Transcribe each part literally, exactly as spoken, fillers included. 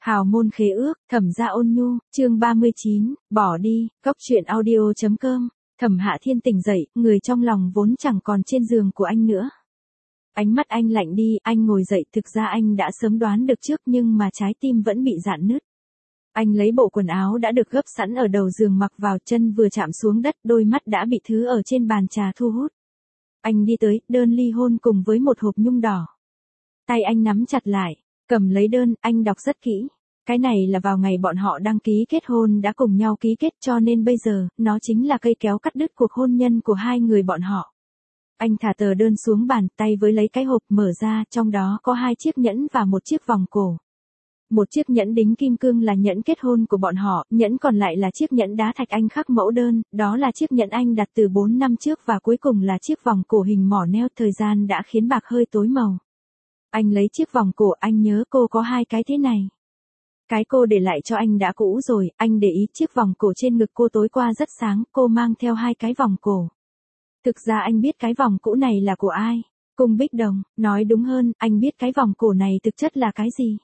Hào môn khế ước, Thẩm gia ôn nhu, chương ba mươi chín, bỏ đi, cốc truyện audio.com, Thẩm Hạ Thiên tỉnh dậy, người trong lòng vốn chẳng còn trên giường của anh nữa. Ánh mắt anh lạnh đi, anh ngồi dậy, thực ra anh đã sớm đoán được trước nhưng mà trái tim vẫn bị rạn nứt. Anh lấy bộ quần áo đã được gấp sẵn ở đầu giường mặc vào, chân vừa chạm xuống đất, đôi mắt đã bị thứ ở trên bàn trà thu hút. Anh đi tới, đơn ly hôn cùng với một hộp nhung đỏ. Tay anh nắm chặt lại, cầm lấy đơn, anh đọc rất kỹ. Cái này là vào ngày bọn họ đăng ký kết hôn đã cùng nhau ký kết, cho nên bây giờ, nó chính là cây kéo cắt đứt cuộc hôn nhân của hai người bọn họ. Anh thả tờ đơn xuống bàn, tay với lấy cái hộp mở ra, trong đó có hai chiếc nhẫn và một chiếc vòng cổ. Một chiếc nhẫn đính kim cương là nhẫn kết hôn của bọn họ, nhẫn còn lại là chiếc nhẫn đá thạch anh khắc mẫu đơn, đó là chiếc nhẫn anh đặt từ bốn năm trước, và cuối cùng là chiếc vòng cổ hình mỏ neo, thời gian đã khiến bạc hơi tối màu. Anh lấy chiếc vòng cổ, anh nhớ cô có hai cái thế này. Cái cô để lại cho anh đã cũ rồi, anh để ý chiếc vòng cổ trên ngực cô tối qua rất sáng, cô mang theo hai cái vòng cổ. Thực ra anh biết cái vòng cũ này là của ai. Cung Bích Đồng, nói đúng hơn, anh biết cái vòng cổ này thực chất là cái gì.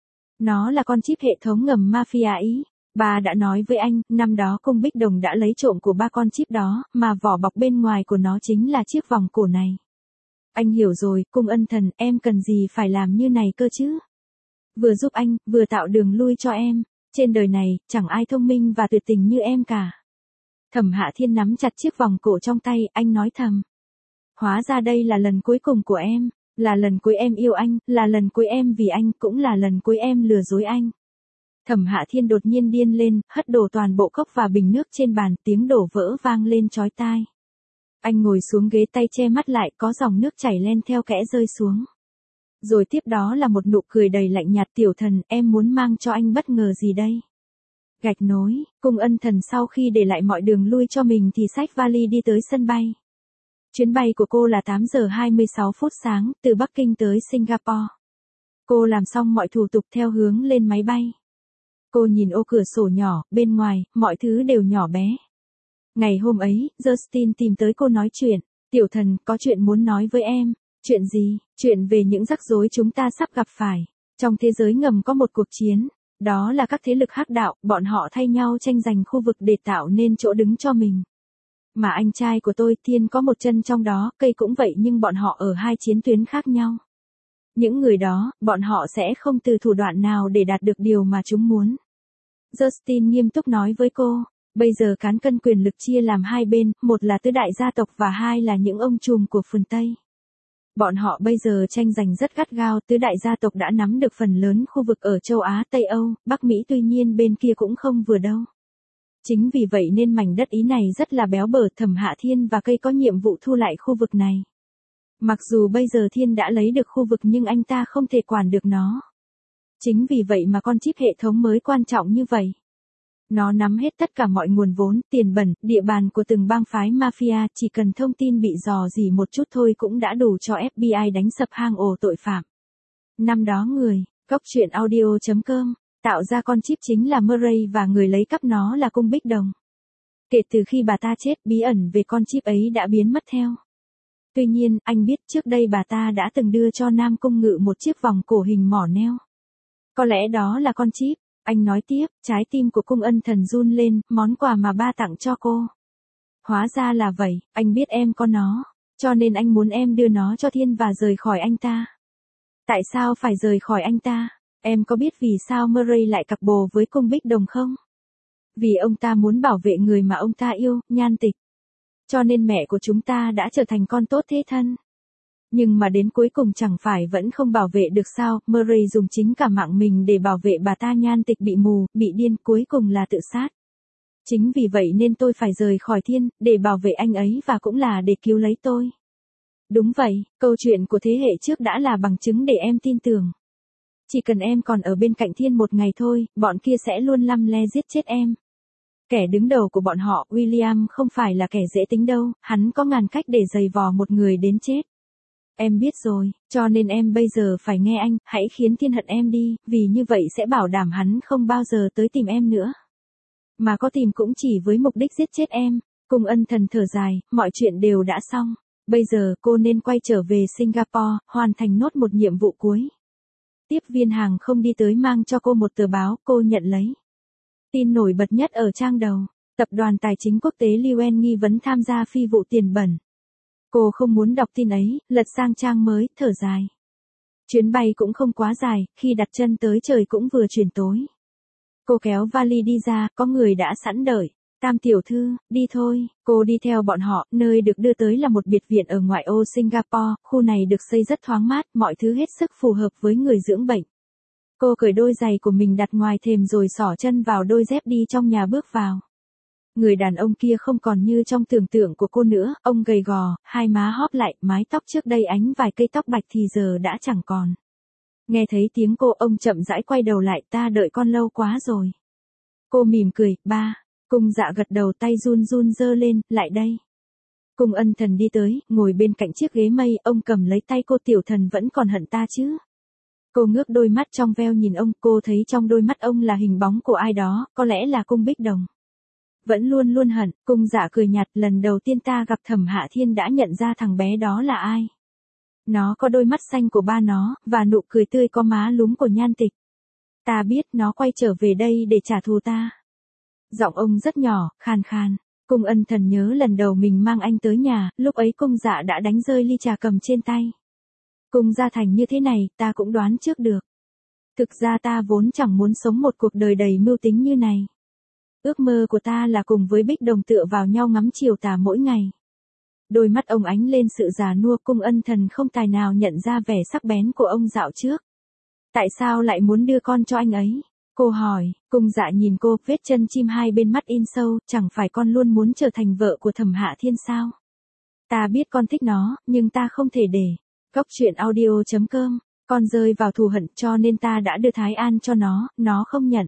Nó là con chip hệ thống ngầm mafia Ý. Bà đã nói với anh, năm đó Cung Bích Đồng đã lấy trộm của ba con chip đó, mà vỏ bọc bên ngoài của nó chính là chiếc vòng cổ này. Anh hiểu rồi, Cung ân thần, em cần gì phải làm như này cơ chứ? Vừa giúp anh, vừa tạo đường lui cho em. Trên đời này, chẳng ai thông minh và tuyệt tình như em cả. Thẩm Hạ Thiên nắm chặt chiếc vòng cổ trong tay, anh nói thầm. Hóa ra đây là lần cuối cùng của em, là lần cuối em yêu anh, là lần cuối em vì anh, cũng là lần cuối em lừa dối anh. Thẩm Hạ Thiên đột nhiên điên lên, hất đổ toàn bộ cốc và bình nước trên bàn, tiếng đổ vỡ vang lên chói tai. Anh ngồi xuống ghế, tay che mắt lại, có dòng nước chảy len theo kẽ rơi xuống. Rồi tiếp đó là một nụ cười đầy lạnh nhạt, tiểu thần, em muốn mang cho anh bất ngờ gì đây? Gạch nối, Cung ân thần sau khi để lại mọi đường lui cho mình thì xách vali đi tới sân bay. Chuyến bay của cô là tám giờ hai mươi sáu phút sáng, từ Bắc Kinh tới Singapore. Cô làm xong mọi thủ tục theo hướng lên máy bay. Cô nhìn ô cửa sổ nhỏ, bên ngoài, mọi thứ đều nhỏ bé. Ngày hôm ấy, Justin tìm tới cô nói chuyện. Tiểu thần, có chuyện muốn nói với em. Chuyện gì? Chuyện về những rắc rối chúng ta sắp gặp phải. Trong thế giới ngầm có một cuộc chiến. Đó là các thế lực hắc đạo, bọn họ thay nhau tranh giành khu vực để tạo nên chỗ đứng cho mình. Mà anh trai của tôi, Thiên, có một chân trong đó, cây cũng vậy, nhưng bọn họ ở hai chiến tuyến khác nhau. Những người đó, bọn họ sẽ không từ thủ đoạn nào để đạt được điều mà chúng muốn. Justin nghiêm túc nói với cô, bây giờ cán cân quyền lực chia làm hai bên, một là tứ đại gia tộc và hai là những ông trùm của phương Tây. Bọn họ bây giờ tranh giành rất gắt gao, tứ đại gia tộc đã nắm được phần lớn khu vực ở châu Á, Tây Âu, Bắc Mỹ, tuy nhiên bên kia cũng không vừa đâu. Chính vì vậy nên mảnh đất Ý này rất là béo bở, Thẩm Hạ Thiên và cây có nhiệm vụ thu lại khu vực này. Mặc dù bây giờ Thiên đã lấy được khu vực nhưng anh ta không thể quản được nó. Chính vì vậy mà con chip hệ thống mới quan trọng như vậy. Nó nắm hết tất cả mọi nguồn vốn, tiền bẩn, địa bàn của từng bang phái mafia, chỉ cần thông tin bị dò dỉ một chút thôi cũng đã đủ cho ép bê i đánh sập hang ổ tội phạm. Năm đó người, cốc truyện audio.com, tạo ra con chip chính là Murray và người lấy cắp nó là Cung Bích Đồng. Kể từ khi bà ta chết, bí ẩn về con chip ấy đã biến mất theo. Tuy nhiên, anh biết trước đây bà ta đã từng đưa cho Nam Cung Ngự một chiếc vòng cổ hình mỏ neo. Có lẽ đó là con chip. Anh nói tiếp, trái tim của Cung ân thần run lên, món quà mà ba tặng cho cô. Hóa ra là vậy, anh biết em có nó, cho nên anh muốn em đưa nó cho Thiên và rời khỏi anh ta. Tại sao phải rời khỏi anh ta? Em có biết vì sao Murray lại cặp bồ với Cung Bích Đồng không? Vì ông ta muốn bảo vệ người mà ông ta yêu, Nhan Tịch. Cho nên mẹ của chúng ta đã trở thành con tốt thế thân. Nhưng mà đến cuối cùng chẳng phải vẫn không bảo vệ được sao? Murray dùng chính cả mạng mình để bảo vệ bà ta, Nhan Tịch bị mù, bị điên, cuối cùng là tự sát. Chính vì vậy nên tôi phải rời khỏi Thiên, để bảo vệ anh ấy và cũng là để cứu lấy tôi. Đúng vậy, câu chuyện của thế hệ trước đã là bằng chứng để em tin tưởng. Chỉ cần em còn ở bên cạnh Thiên một ngày thôi, bọn kia sẽ luôn lăm le giết chết em. Kẻ đứng đầu của bọn họ, William, không phải là kẻ dễ tính đâu, hắn có ngàn cách để giày vò một người đến chết. Em biết rồi, cho nên em bây giờ phải nghe anh, hãy khiến Thiên hận em đi, vì như vậy sẽ bảo đảm hắn không bao giờ tới tìm em nữa. Mà có tìm cũng chỉ với mục đích giết chết em. Cung ân thần thở dài, mọi chuyện đều đã xong. Bây giờ cô nên quay trở về Singapore, hoàn thành nốt một nhiệm vụ cuối. Tiếp viên hàng không đi tới mang cho cô một tờ báo, cô nhận lấy. Tin nổi bật nhất ở trang đầu, tập đoàn tài chính quốc tế Liuen nghi vấn tham gia phi vụ tiền bẩn. Cô không muốn đọc tin ấy, lật sang trang mới, thở dài. Chuyến bay cũng không quá dài, khi đặt chân tới trời cũng vừa chuyển tối. Cô kéo vali đi ra, có người đã sẵn đợi. Tam tiểu thư, đi thôi, cô đi theo bọn họ, nơi được đưa tới là một biệt viện ở ngoại ô Singapore, khu này được xây rất thoáng mát, mọi thứ hết sức phù hợp với người dưỡng bệnh. Cô cởi đôi giày của mình đặt ngoài thềm rồi xỏ chân vào đôi dép đi trong nhà bước vào. Người đàn ông kia không còn như trong tưởng tượng của cô nữa, ông gầy gò, hai má hóp lại, mái tóc trước đây ánh vài cây tóc bạch thì giờ đã chẳng còn. Nghe thấy tiếng cô, ông chậm rãi quay đầu lại, ta đợi con lâu quá rồi. Cô mỉm cười, ba. Cung Dạ gật đầu, tay run run giơ lên, lại đây. Cung Ân Thần đi tới, ngồi bên cạnh chiếc ghế mây, ông cầm lấy tay cô, tiểu thần vẫn còn hận ta chứ. Cô ngước đôi mắt trong veo nhìn ông, cô thấy trong đôi mắt ông là hình bóng của ai đó, có lẽ là Cung Bích Đồng. Vẫn luôn luôn hận, Cung Dạ cười nhạt, lần đầu tiên ta gặp Thẩm Hạ Thiên đã nhận ra thằng bé đó là ai. Nó có đôi mắt xanh của ba nó, và nụ cười tươi có má lúm của Nhan Tịch. Ta biết nó quay trở về đây để trả thù ta. Giọng ông rất nhỏ, khàn khàn. Cung Ân Thần nhớ lần đầu mình mang anh tới nhà, lúc ấy Cung Dạ đã đánh rơi ly trà cầm trên tay. Cung gia thành như thế này, ta cũng đoán trước được. Thực ra ta vốn chẳng muốn sống một cuộc đời đầy mưu tính như này. Ước mơ của ta là cùng với Bích Đồng tựa vào nhau ngắm chiều tà mỗi ngày. Đôi mắt ông ánh lên sự già nua, Cung Ân Thần không tài nào nhận ra vẻ sắc bén của ông dạo trước. Tại sao lại muốn đưa con cho anh ấy? Cô hỏi. Cung Dạ nhìn cô, vết chân chim hai bên mắt in sâu, chẳng phải con luôn muốn trở thành vợ của Thẩm Hạ Thiên sao? Ta biết con thích nó, nhưng ta không thể để. Góc truyện audio chấm com, con rơi vào thù hận cho nên ta đã đưa Thái An cho nó, nó không nhận.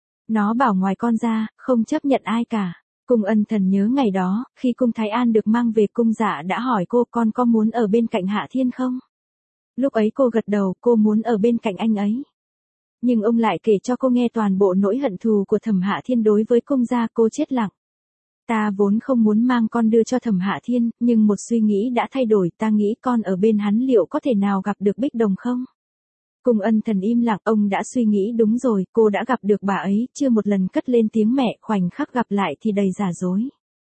Nó bảo ngoài con ra, không chấp nhận ai cả. Cung Ân Thần nhớ ngày đó, khi Cung Thái An được mang về, Cung Dạ đã hỏi cô, con có muốn ở bên cạnh Hạ Thiên không? Lúc ấy cô gật đầu, cô muốn ở bên cạnh anh ấy. Nhưng ông lại kể cho cô nghe toàn bộ nỗi hận thù của Thẩm Hạ Thiên đối với Cung gia, cô chết lặng. Ta vốn không muốn mang con đưa cho Thẩm Hạ Thiên, nhưng một suy nghĩ đã thay đổi, ta nghĩ con ở bên hắn liệu có thể nào gặp được Bích Đồng không? Cung Ân Thần im lặng, ông đã suy nghĩ đúng rồi, cô đã gặp được bà ấy, chưa một lần cất lên tiếng mẹ, khoảnh khắc gặp lại thì đầy giả dối.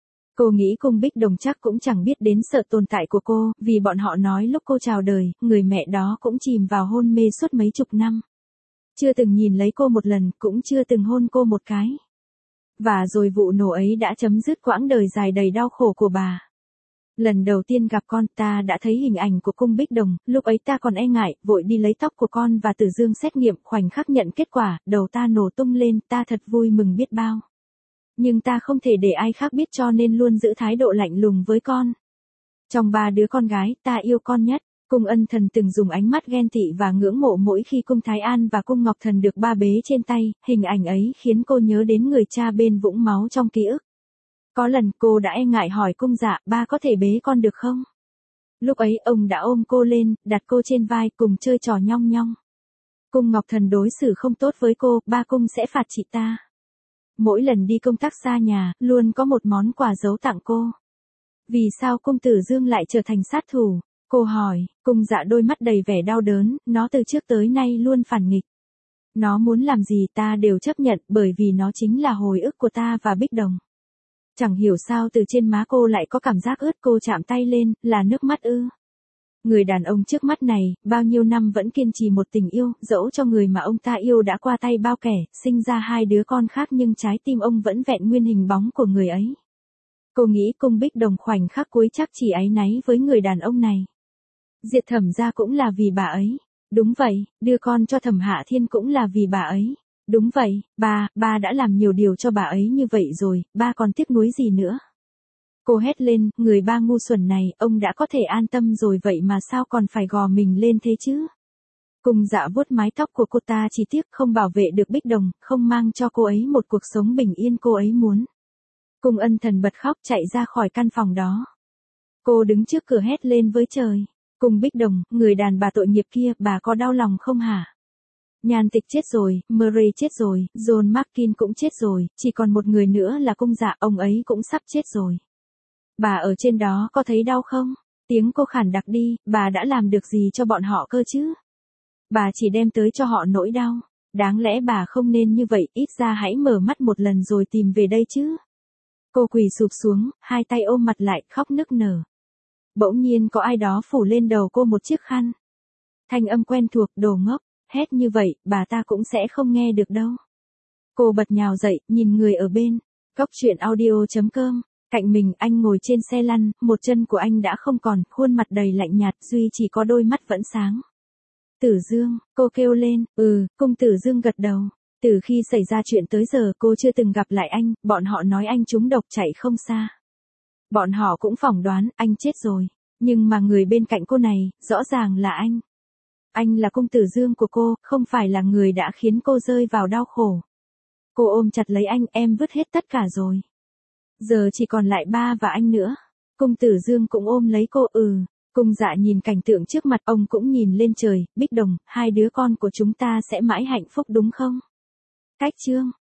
Cô nghĩ Cung Bích Đồng chắc cũng chẳng biết đến sự tồn tại của cô, vì bọn họ nói lúc cô chào đời, người mẹ đó cũng chìm vào hôn mê suốt mấy chục năm. Chưa từng nhìn lấy cô một lần, cũng chưa từng hôn cô một cái. Và rồi vụ nổ ấy đã chấm dứt quãng đời dài đầy đau khổ của bà. Lần đầu tiên gặp con, ta đã thấy hình ảnh của Cung Bích Đồng, lúc ấy ta còn e ngại, vội đi lấy tóc của con và Tử Dương xét nghiệm, khoảnh khắc nhận kết quả, đầu ta nổ tung lên, ta thật vui mừng biết bao. Nhưng ta không thể để ai khác biết cho nên luôn giữ thái độ lạnh lùng với con. Trong ba đứa con gái, ta yêu con nhất. Cung Ân Thần từng dùng ánh mắt ghen tị và ngưỡng mộ mỗi khi Cung Thái An và Cung Ngọc Thần được ba bế trên tay, hình ảnh ấy khiến cô nhớ đến người cha bên vũng máu trong ký ức. Có lần cô đã e ngại hỏi Cung Dạ, ba có thể bế con được không? Lúc ấy ông đã ôm cô lên, đặt cô trên vai cùng chơi trò nhong nhong. Cung Ngọc Thần đối xử không tốt với cô, ba Cung sẽ phạt chị ta. Mỗi lần đi công tác xa nhà, luôn có một món quà giấu tặng cô. Vì sao Cung Tử Dương lại trở thành sát thủ? Cô hỏi. Cung Dạ đôi mắt đầy vẻ đau đớn, nó từ trước tới nay luôn phản nghịch. Nó muốn làm gì ta đều chấp nhận bởi vì nó chính là hồi ức của ta và Bích Đồng. Chẳng hiểu sao từ trên má cô lại có cảm giác ướt, cô chạm tay lên, là nước mắt ư. Người đàn ông trước mắt này, bao nhiêu năm vẫn kiên trì một tình yêu, dẫu cho người mà ông ta yêu đã qua tay bao kẻ, sinh ra hai đứa con khác nhưng trái tim ông vẫn vẹn nguyên hình bóng của người ấy. Cô nghĩ Cung Bích Đồng khoảnh khắc cuối chắc chỉ áy náy với người đàn ông này. Diệt Thẩm gia cũng là vì bà ấy. Đúng vậy, đưa con cho Thẩm Hạ Thiên cũng là vì bà ấy. Đúng vậy, ba, ba đã làm nhiều điều cho bà ấy như vậy rồi, ba còn tiếc nuối gì nữa. Cô hét lên, người ba ngu xuẩn này, ông đã có thể an tâm rồi vậy mà sao còn phải gò mình lên thế chứ? Cung Dạ vuốt mái tóc của cô, ta chỉ tiếc không bảo vệ được Bích Đồng, không mang cho cô ấy một cuộc sống bình yên cô ấy muốn. Cung Ân Thần bật khóc chạy ra khỏi căn phòng đó. Cô đứng trước cửa hét lên với trời. Cung Bích Đồng, người đàn bà tội nghiệp kia, bà có đau lòng không hả? Nhan Tịch chết rồi, Murray chết rồi, John Markin cũng chết rồi, chỉ còn một người nữa là Cung Dạ, ông ấy cũng sắp chết rồi. Bà ở trên đó có thấy đau không? Tiếng cô khản đặc đi, bà đã làm được gì cho bọn họ cơ chứ? Bà chỉ đem tới cho họ nỗi đau. Đáng lẽ bà không nên như vậy, ít ra hãy mở mắt một lần rồi tìm về đây chứ. Cô quỳ sụp xuống, hai tay ôm mặt lại, khóc nức nở. Bỗng nhiên có ai đó phủ lên đầu cô một chiếc khăn. Thanh âm quen thuộc, đồ ngốc, hét như vậy, bà ta cũng sẽ không nghe được đâu. Cô bật nhào dậy, nhìn người ở bên. Cốc truyện audio chấm com. Cạnh mình anh ngồi trên xe lăn, một chân của anh đã không còn, khuôn mặt đầy lạnh nhạt, duy chỉ có đôi mắt vẫn sáng. Tử Dương, cô kêu lên, ừ, cung Tử Dương gật đầu. Từ khi xảy ra chuyện tới giờ cô chưa từng gặp lại anh, bọn họ nói anh trúng độc chạy không xa. Bọn họ cũng phỏng đoán anh chết rồi, nhưng mà người bên cạnh cô này, rõ ràng là anh. Anh là cung Tử Dương của cô, không phải là người đã khiến cô rơi vào đau khổ. Cô ôm chặt lấy anh, em vứt hết tất cả rồi. Giờ chỉ còn lại ba và anh nữa. Cung Tử Dương cũng ôm lấy cô, ừ. Cung Dạ nhìn cảnh tượng trước mặt, ông cũng nhìn lên trời, Bích Đồng, hai đứa con của chúng ta sẽ mãi hạnh phúc đúng không? Cách chương